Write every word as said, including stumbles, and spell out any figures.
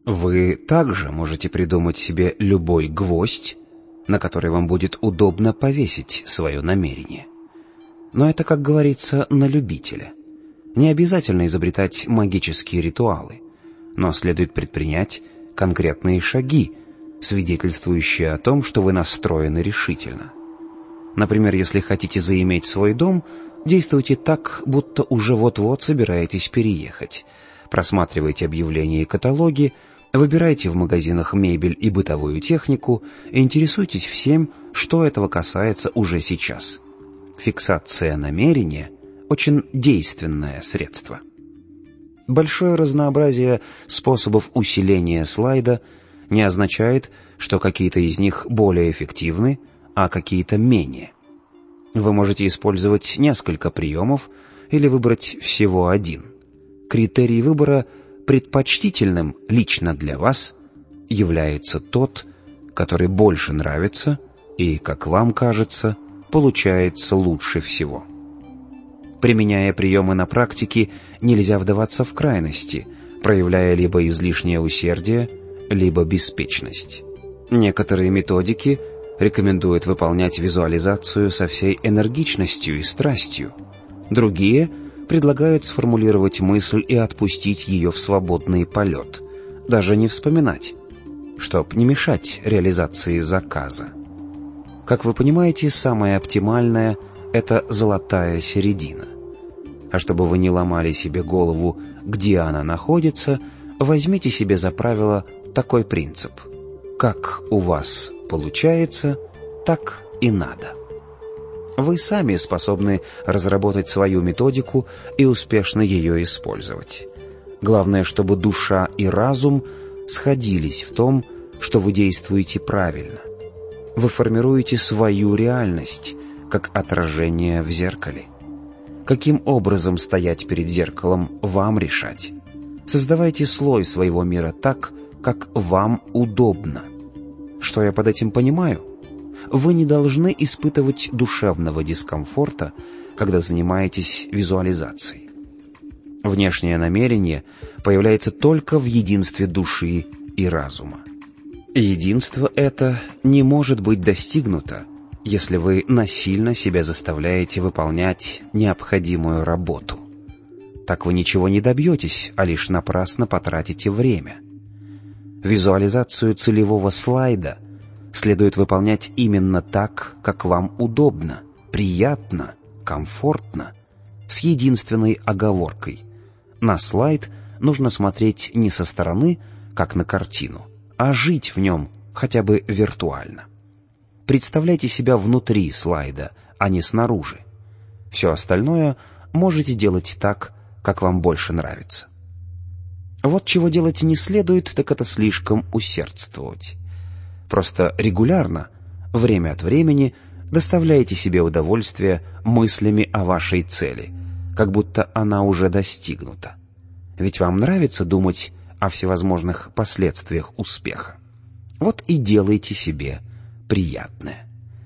Вы также можете придумать себе любой гвоздь, на который вам будет удобно повесить свое намерение. Но это, как говорится, на любителя. Не обязательно изобретать магические ритуалы, но следует предпринять конкретные шаги, свидетельствующие о том, что вы настроены решительно. Например, если хотите заиметь свой дом, действуйте так, будто уже вот-вот собираетесь переехать. Просматривайте объявления и каталоги, выбирайте в магазинах мебель и бытовую технику, и интересуйтесь всем, что этого касается уже сейчас. Фиксация намерения – очень действенное средство. Большое разнообразие способов усиления слайда не означает, что какие-то из них более эффективны, а какие-то менее. Вы можете использовать несколько приемов или выбрать всего один. Критерий выбора предпочтительным лично для вас является тот, который больше нравится и, как вам кажется, получается лучше всего. Применяя приемы на практике, нельзя вдаваться в крайности, проявляя либо излишнее усердие, либо беспечность. Некоторые методики рекомендуют выполнять визуализацию со всей энергичностью и страстью. Другие предлагают сформулировать мысль и отпустить ее в свободный полет, даже не вспоминать, чтоб не мешать реализации заказа. Как вы понимаете, самое оптимальное – это золотая середина. А чтобы вы не ломали себе голову, где она находится, возьмите себе за правило такой принцип: как у вас получается, так и надо. Вы сами способны разработать свою методику и успешно ее использовать. Главное, чтобы душа и разум сходились в том, что вы действуете правильно. Вы формируете свою реальность, как отражение в зеркале. Каким образом стоять перед зеркалом, вам решать. Создавайте слой своего мира так, как вам удобно. Что я под этим понимаю? Вы не должны испытывать душевного дискомфорта, когда занимаетесь визуализацией. Внешнее намерение появляется только в единстве души и разума. Единство это не может быть достигнуто, если вы насильно себя заставляете выполнять необходимую работу. Так вы ничего не добьетесь, а лишь напрасно потратите время. Визуализацию целевого слайда следует выполнять именно так, как вам удобно, приятно, комфортно, с единственной оговоркой: на слайд нужно смотреть не со стороны, как на картину, а жить в нем хотя бы виртуально. Представляйте себя внутри слайда, а не снаружи. Все остальное можете делать так, как вам больше нравится. Вот чего делать не следует, так это слишком усердствовать. Просто регулярно, время от времени, доставляйте себе удовольствие мыслями о вашей цели, как будто она уже достигнута. Ведь вам нравится думать о всевозможных последствиях успеха. Вот и делайте себе приятное.